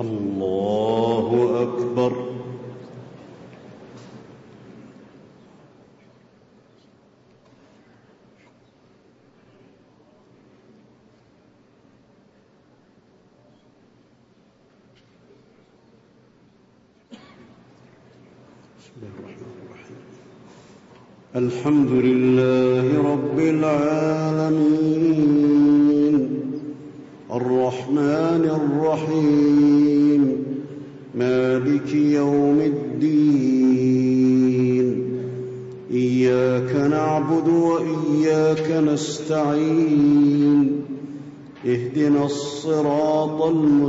الله أكبر. الحمد لله رب العالمين الرحمن الرحيم مالك يوم الدين إياك نعبد وإياك نستعين اهدنا الصراط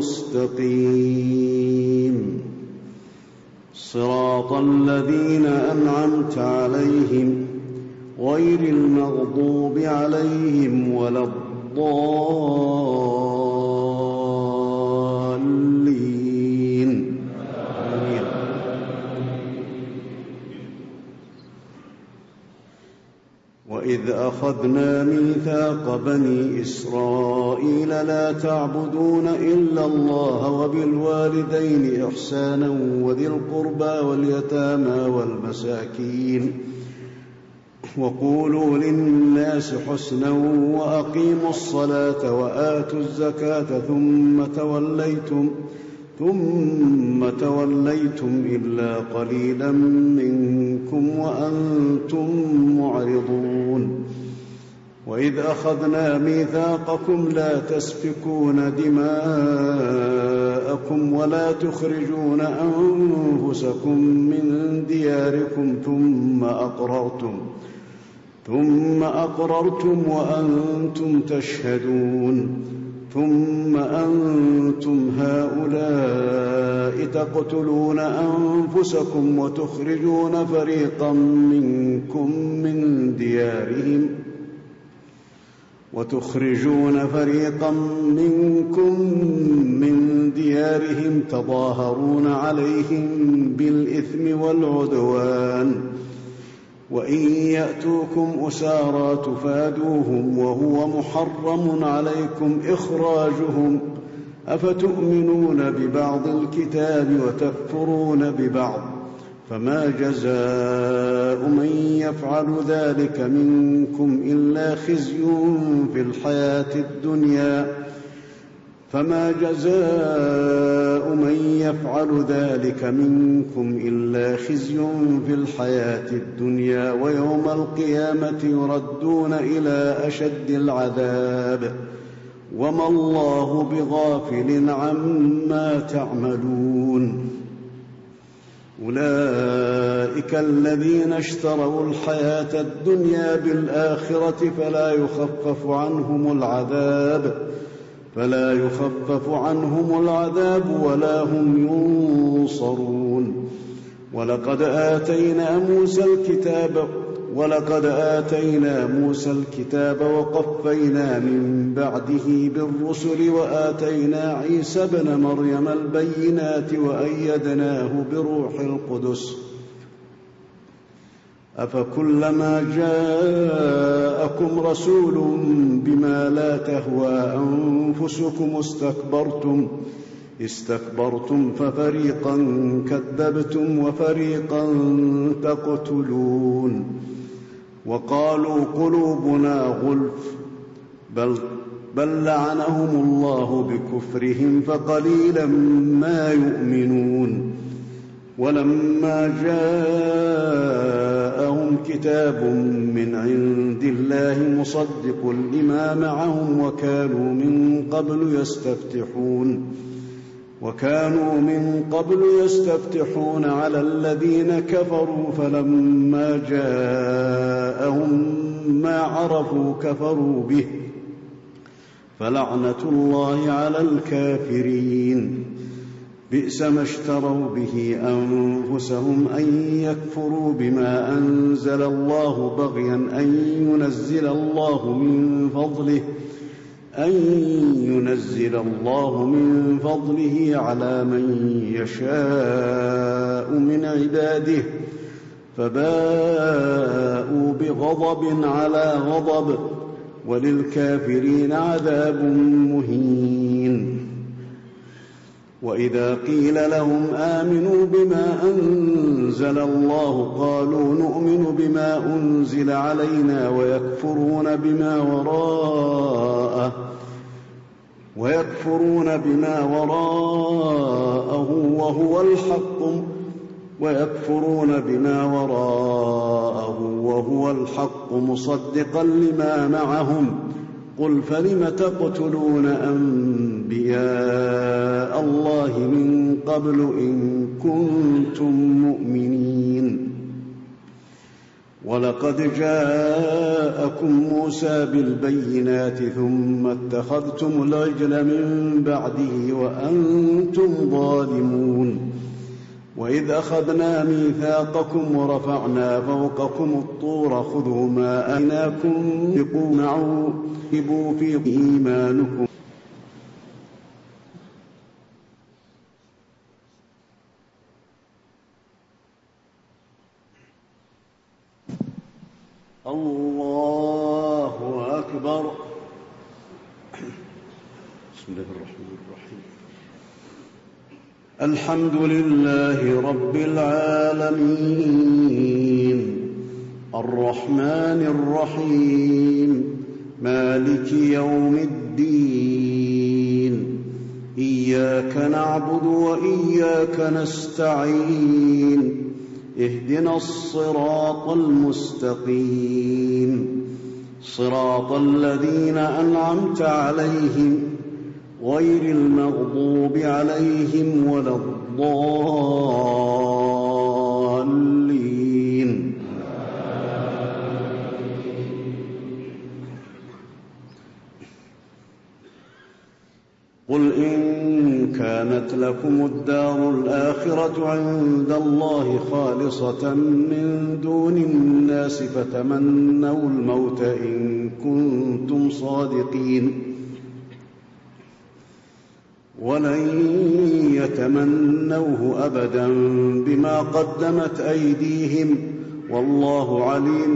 المستقيم صراط الذين أنعمت عليهم غير المغضوب عليهم ولا الضالين آمين. وإذ أخذنا ميثاق بني إسرائيل لا تعبدون إلا الله وبالوالدين إحسانا وذي القربى واليتامى والمساكين وقولوا للناس حسنا وأقيموا الصلاة وآتوا الزكاة ثم توليتم إلا قليلا منكم وأنتم معرضون. وإذ أخذنا ميثاقكم لا تسفكون دماءكم ولا تخرجون أنفسكم من دياركم ثم أقررتم وأنتم تشهدون. ثم أنتم هؤلاء تقتلون أنفسكم وتخرجون فريقا منكم من ديارهم تظاهرون عليهم بالإثم والعدوان وإن يأتوكم أسارى تفادوهم وهو محرم عليكم إخراجهم أفتؤمنون ببعض الكتاب وتكفرون ببعض فما جزاء من يفعل ذلك منكم إلا خزي في الحياة الدنيا ويوم القيامة يردون إلى أشد العذاب وما الله بغافل عما تعملون. أولئك الذين اشتروا الحياة الدنيا بالآخرة فلا يخفف عنهم العذاب ولا هم ينصرون. ولقد آتينا موسى الكتاب وقفينا من بعده بالرسل وآتينا عيسى ابن مريم البينات وأيدناه بروح القدس أفكلما جاءكم رسول بما لا تهوى أنفسكم استكبرتم ففريقا كذبتم وفريقا تقتلون. وقالوا قلوبنا غلف بل لعنهم الله بكفرهم فقليلا ما يؤمنون. ولما جاءهم كتاب من عند الله مصدق لما معهم وكانوا من قبل يستفتحون على الذين كفروا فلما جاءهم ما عرفوا كفروا به فلعنة الله على الكافرين. بئس ما اشتروا به أنفسهم أن يكفروا بما أنزل الله بغيا أن ينزل الله من فضله على من يشاء من عباده فباءوا بغضب على غضب وللكافرين عذاب مهين. وإذا قيل لهم آمنوا بما أنزل الله قالوا نؤمن بما أنزل علينا ويكفرون بما وراءه وهو الحق مصدقا لما معهم قل فلم تقتلون أنبياء الله من قبل إن كنتم مؤمنين ولقد جاءكم موسى بالبينات ثم اتخذتم العجل من بعده وأنتم ظالمون وإذ أخذنا ميثاقكم ورفعنا فوقكم الطور خذوا ما آتيناكم بقوة في إيمانكم الله أكبر. بسم الله الرحمن الرحيم. الحمد لله رب العالمين الرحمن الرحيم مالك يوم الدين إياك نعبد وإياك نستعين اهدنا الصراط المستقيم صراط الذين أنعمت عليهم غير المغضوب عليهم ولا الضالين. قل إن كانت لكم الدار الآخرة عند الله خالصة من دون الناس فتمنوا الموت إن كنتم صادقين ولن يتمنوه أبدا بما قدمت أيديهم والله عليم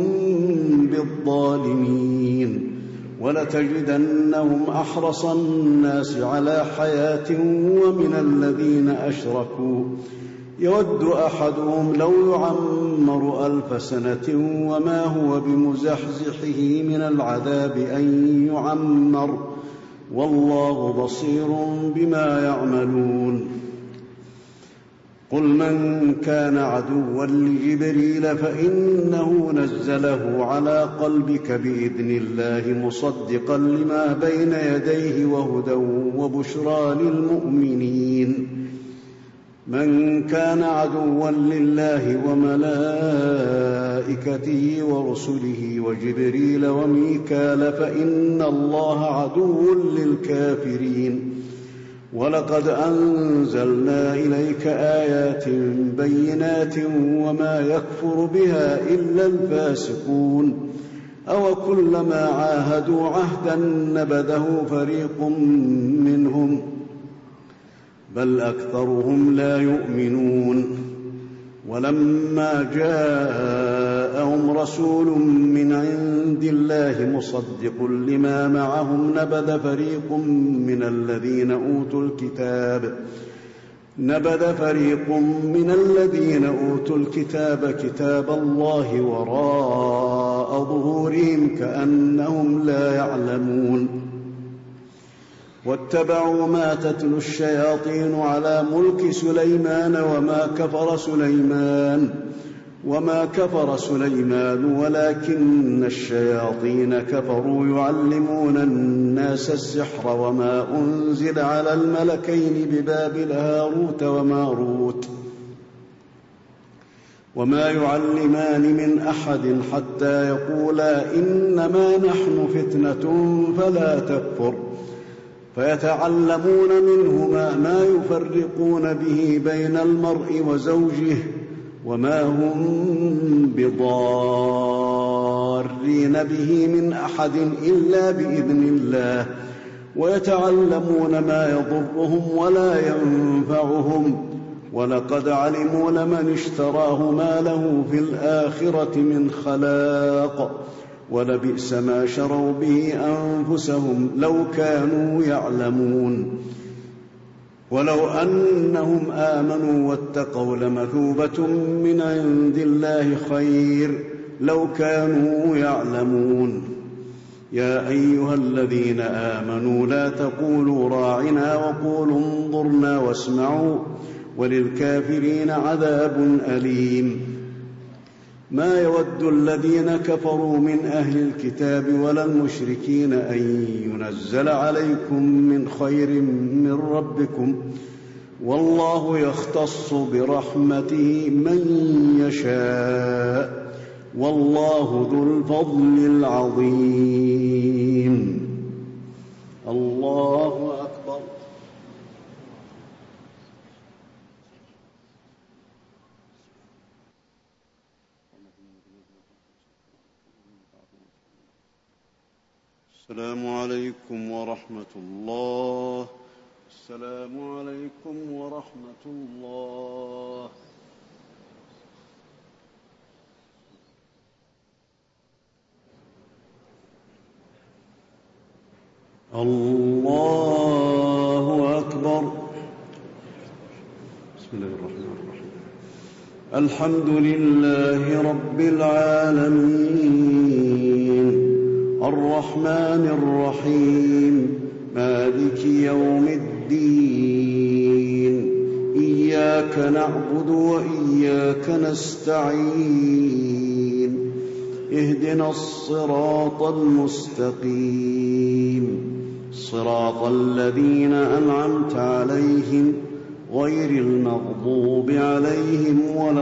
بالظالمين ولتجدنهم أحرص الناس على حياة ومن الذين أشركوا يود أحدهم لو يعمر 1000 سنة وما هو بمزحزحه من العذاب أن يعمر والله بصير بما يعملون. قل من كان عدوا لجبريل فإنه نزله على قلبك بإذن الله مصدقا لما بين يديه وهدى وبشرى للمؤمنين. من كان عدوا لله وملائكته ورسله وجبريل وميكال فإن الله عدو للكافرين. ولقد أنزلنا إليك آيات بينات وما يكفر بها إلا الفاسقون أوكلما عاهدوا عهدا نبذه فريق منهم بل أكثرهم لا يؤمنون. ولما جاءهم رسول من عند الله مصدق لما معهم نبذ فريق من الذين أوتوا الكتاب كتاب الله وراء ظهورهم كأنهم لا يعلمون. واتبعوا ما تتلو الشياطين على ملك سليمان وما كفر سليمان ولكن الشياطين كفروا يعلمون الناس السحر وما أنزل على الملكين ببابل هاروت وماروت وما يعلمان من أحد حتى يقولا إنما نحن فتنة فلا تكفر فيتعلمون منهما ما يفرقون به بين المرء وزوجه وما هم بضارين به من أحد إلا بإذن الله ويتعلمون ما يضرهم ولا ينفعهم ولقد علموا لمن اشتراه ما له في الآخرة من خلاق ولبئس ما شروا به أنفسهم لو كانوا يعلمون. ولو أنهم آمنوا واتقوا لمثوبة من عند الله خير لو كانوا يعلمون. يا أيها الذين آمنوا لا تقولوا راعنا وقولوا انظرنا واسمعوا وللكافرين عذاب أليم. ما يود الذين كفروا من أهل الكتاب ولا المشركين أن ينزل عليكم من خير من ربكم، والله يختص برحمته من يشاء، والله ذو الفضل العظيم. الله أكبر. السلام عليكم ورحمة الله. السلام عليكم ورحمة الله. الله أكبر. بسم الله الرحمن الرحيم. الحمد لله رب العالمين الرحمن الرحيم مالك يوم الدين. إياك نعبد وإياك نستعين. اهدنا الصراط المستقيم صراط الذين أنعمت عليهم غير المغضوب عليهم ولا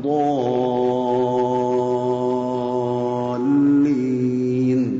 الضالين.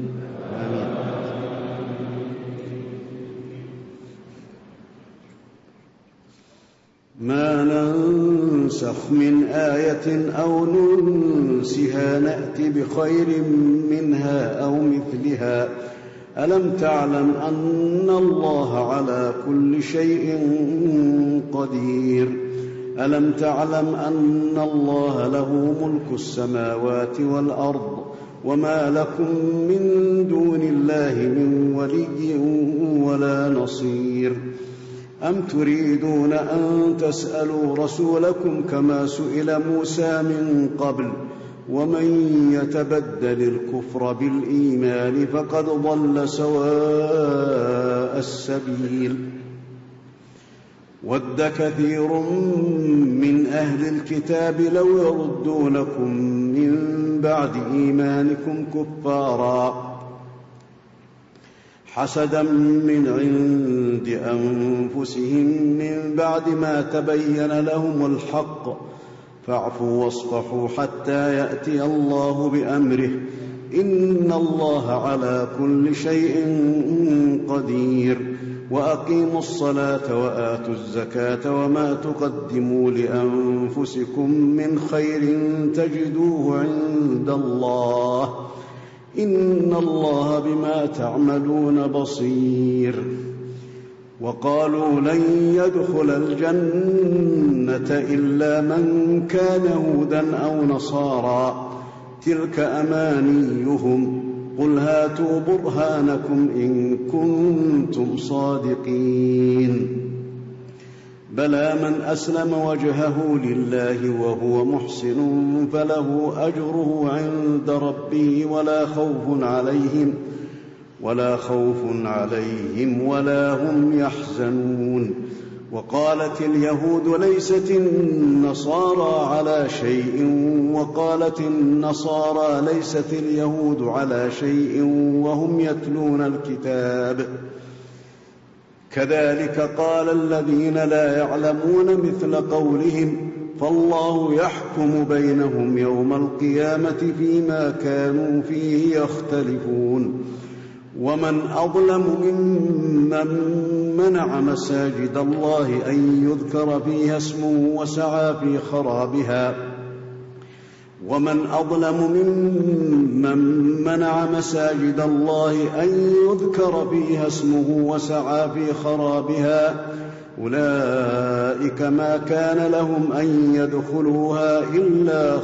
ما ننسخ من آية أو ننسها نأت بخير منها أو مثلها. ألم تعلم أن الله على كل شيء قدير؟ ألم تعلم أن الله له ملك السماوات والأرض وما لكم من دون الله من ولي ولا نصير؟ أم تريدون أن تسألوا رسولكم كما سئل موسى من قبل؟ ومن يتبدل الكفر بالإيمان فقد ضل سواء السبيل. ود كثير من أهل الكتاب لو يردونكم من بعد إيمانكم كفارا حسدا من عند أنفسهم من بعد ما تبين لهم الحق، فاعفوا واصفحوا حتى يأتي الله بأمره، إن الله على كل شيء قدير. وأقيموا الصلاة وآتوا الزكاة وما تقدموا لأنفسكم من خير تجدوه عند الله، إن الله بما تعملون بصير. وقالوا لن يدخل الجنة إلا من كان هودا أو نصارى، تلك أمانيهم، قل هاتوا برهانكم إن كنتم صادقين. بلى من أسلم وجهه لله وهو محسن فله أجره عند ربه ولا خوف عليهم ولا هم يحزنون. وقالت اليهود ليست النصارى على شيء، وقالت النصارى ليست اليهود على شيء وهم يتلون الكتاب، كذلك قال الذين لا يعلمون مثل قولهم، فالله يحكم بينهم يوم القيامة فيما كانوا فيه يختلفون. ومن أظلم ممن منع مساجد الله أن يذكر فيها اسمه وسعى في خرابها أولئك ما كان لهم أن يدخلوها إلا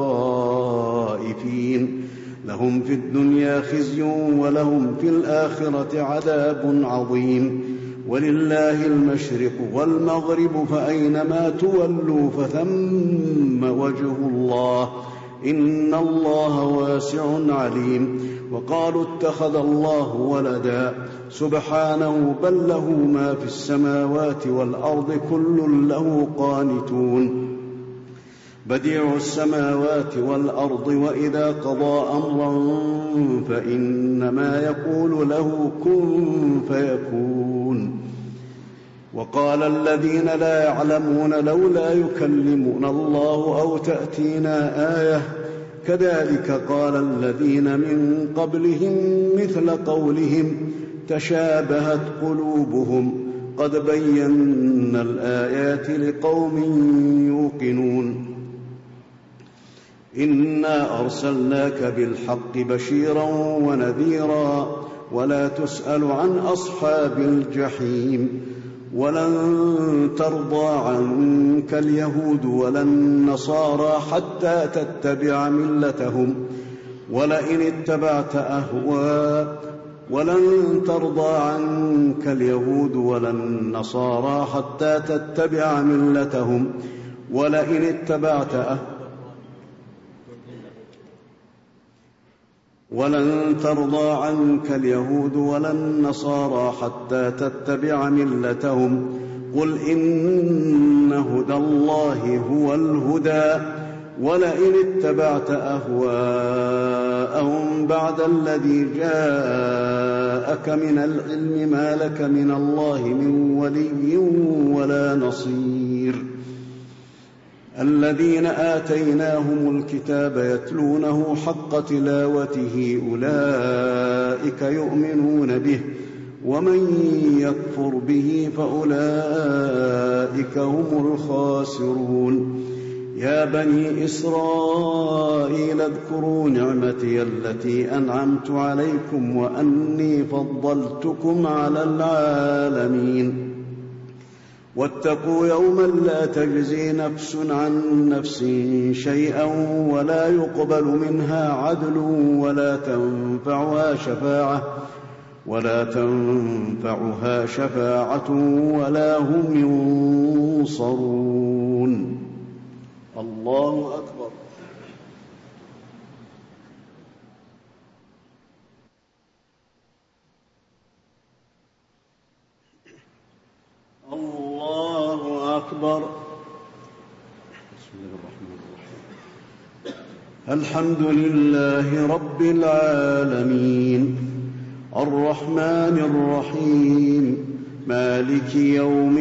خائفين، لهم في الدنيا خزي ولهم في الآخرة عذاب عظيم. ولله المشرق والمغرب فأينما تولوا فثم وجه الله إن الله واسع عليم. وقالوا اتخذ الله ولدا سبحانه بل له ما في السماوات والأرض كل له قانتون بديع السماوات والأرض وإذا قضى أمرا فإنما يقول له كن فيكون. وقال الذين لا يعلمون لولا يكلمنا الله أو تأتينا آية كذلك قال الذين من قبلهم مثل قولهم تشابهت قلوبهم قد بينا الآيات لقوم يوقنون. إنا أرسلناك بالحق بشيرا ونذيرا ولا تسأل عن أصحاب الجحيم. ولن ترضى عنك اليهود ولا النصارى حتى تتبع ملتهم ولئن قل إن هدى الله هو الهدى ولئن اتبعت أهواءهم بعد الذي جاءك من العلم ما لك من الله من ولي ولا نصير. الذين آتيناهم الكتاب يتلونه حق تلاوته أولئك يؤمنون به ومن يكفر به فأولئك هم الخاسرون. يا بني إسرائيل اذكروا نعمتي التي أنعمت عليكم وأني فضلتكم على العالمين. واتقوا يوما لا تجزي نفس عن نفس شيئا ولا يقبل منها عدل ولا تنفعها شفاعة ولا هم ينصرون. الله أكبر. الله أكبر. بسم الله الرحمن الرحيم. الحمد لله رب العالمين الرحمن الرحيم مالك يوم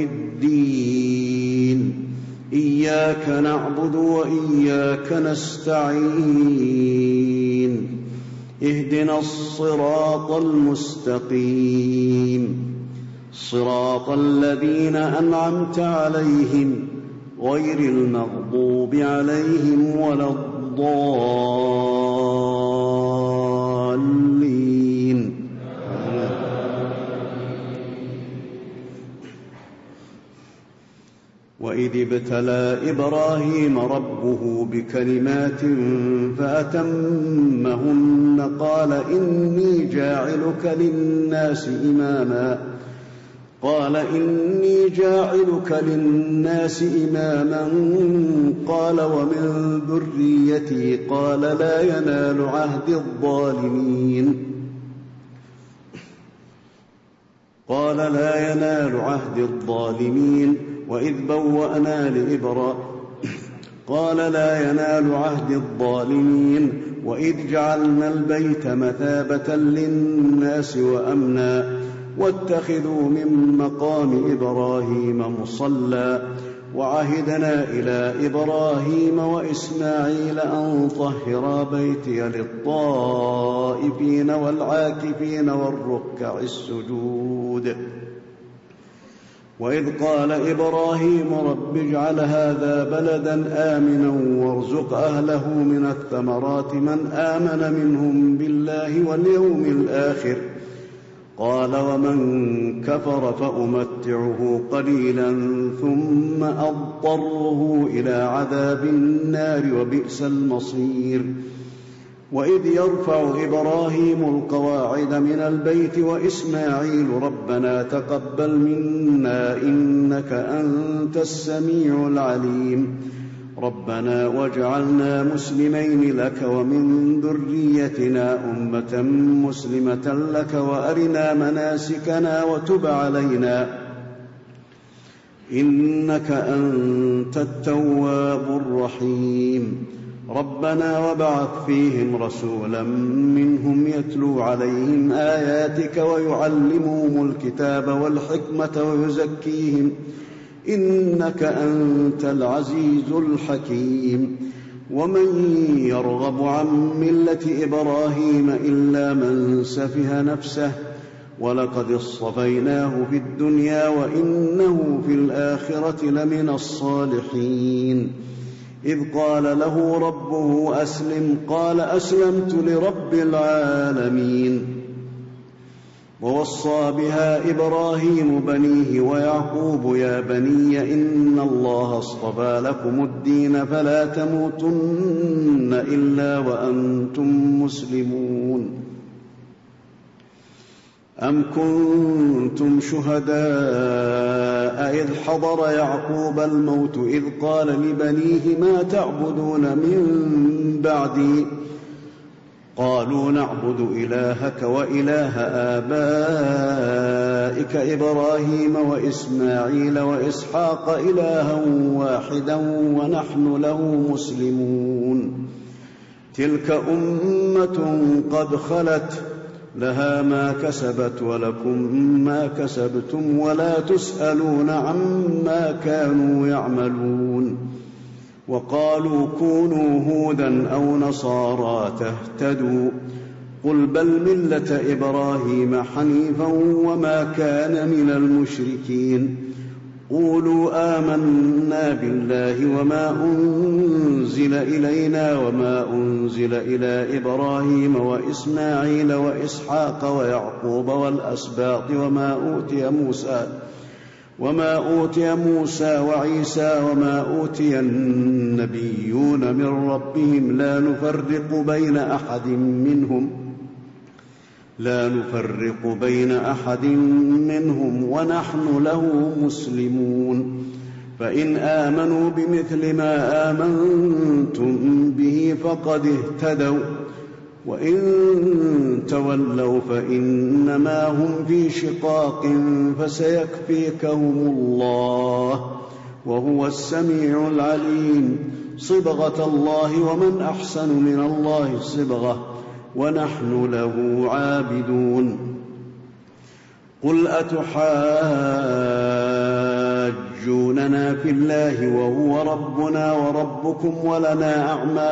الدين إياك نعبد وإياك نستعين اهدنا الصراط المستقيم صراط الذين أنعمت عليهم غير المغضوب عليهم ولا الضالين. وإذ ابتلى إبراهيم ربه بكلمات فأتمهن قال إني جاعلك للناس إماما قال ومن ذريتي قال لا ينال عهد الظالمين وإذ جعلنا البيت مثابة للناس وأمنا واتخذوا من مقام إبراهيم مصلى وعهدنا إلى إبراهيم وإسماعيل أن طهرا بيتي للطائفين والعاكفين والركع السجود. وإذ قال إبراهيم رب اجعل هذا بلدا آمنا وارزق أهله من الثمرات من آمن منهم بالله واليوم الآخر قال ومن كفر فأمتعه قليلا ثم أضطره إلى عذاب النار وبئس المصير. وإذ يرفع إبراهيم القواعد من البيت وإسماعيل ربنا تقبل منا إنك أنت السميع العليم ربنا واجعلنا مسلمين لك ومن ذريتنا أمة مسلمة لك وأرنا مناسكنا وتب علينا إنك أنت التواب الرحيم ربنا وابعث فيهم رسولا منهم يتلو عليهم آياتك ويعلمهم الكتاب والحكمة ويزكيهم إنك أنت العزيز الحكيم ومن يرغب عن ملة إبراهيم إلا من سفه نفسه ولقد اصطفيناه في الدنيا وإنه في الآخرة لمن الصالحين إذ قال له ربه أسلم قال أسلمت لرب العالمين ووصى بها إبراهيم بنيه ويعقوب يا بني إن الله اصطفى لكم الدين فلا تموتن إلا وأنتم مسلمون أم كنتم شهداء إذ حضر يعقوب الموت إذ قال لبنيه ما تعبدون من بعدي قالوا نعبد إلهك وإله آبائك إبراهيم وإسماعيل وإسحاق إلها واحدا ونحن له مسلمون تلك أمة قد خلت لها ما كسبت ولكم ما كسبتم ولا تسألون عما كانوا يعملون وقالوا كونوا هودا أو نصارى تهتدوا قل بل ملة إبراهيم حنيفا وما كان من المشركين قولوا آمنا بالله وما أنزل إلينا وما أنزل إلى إبراهيم وإسماعيل وإسحاق ويعقوب والأسباط وما أوتي موسى وعيسى وما أوتي النبيون من ربهم لا نفرق بين أحد منهم ونحن له مسلمون فإن آمنوا بمثل ما آمنتم به فقد اهتدوا وإن تولوا فإنما هم في شقاق فسيكفيكهم الله وهو السميع العليم صبغة الله ومن أحسن من الله صبغة ونحن له عابدون قل أتحاجوننا في الله وهو ربنا وربكم ولنا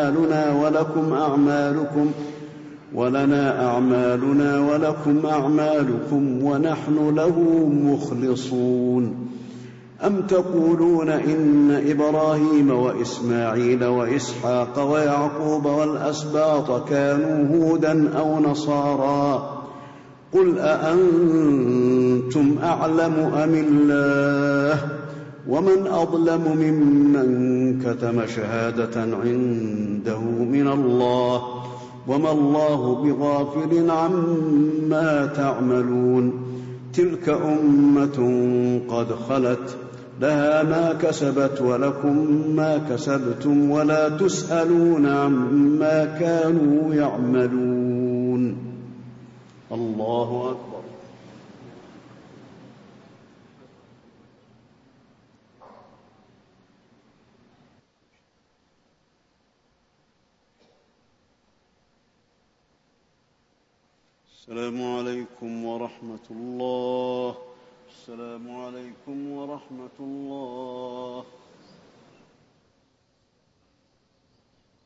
أعمالنا ولكم أعمالكم ونحن له مخلصون أم تقولون إن إبراهيم وإسماعيل وإسحاق ويعقوب والأسباط كانوا هودا أو نصارى قل أأنتم أعلم أم الله ومن أظلم ممن كتم شهادة عنده من الله وما الله بغافل عما تعملون تلك أمة قد خلت لها ما كسبت ولكم ما كسبتم ولا تسألون عما كانوا يعملون الله أكبر السلام عليكم ورحمة الله السلام عليكم ورحمة الله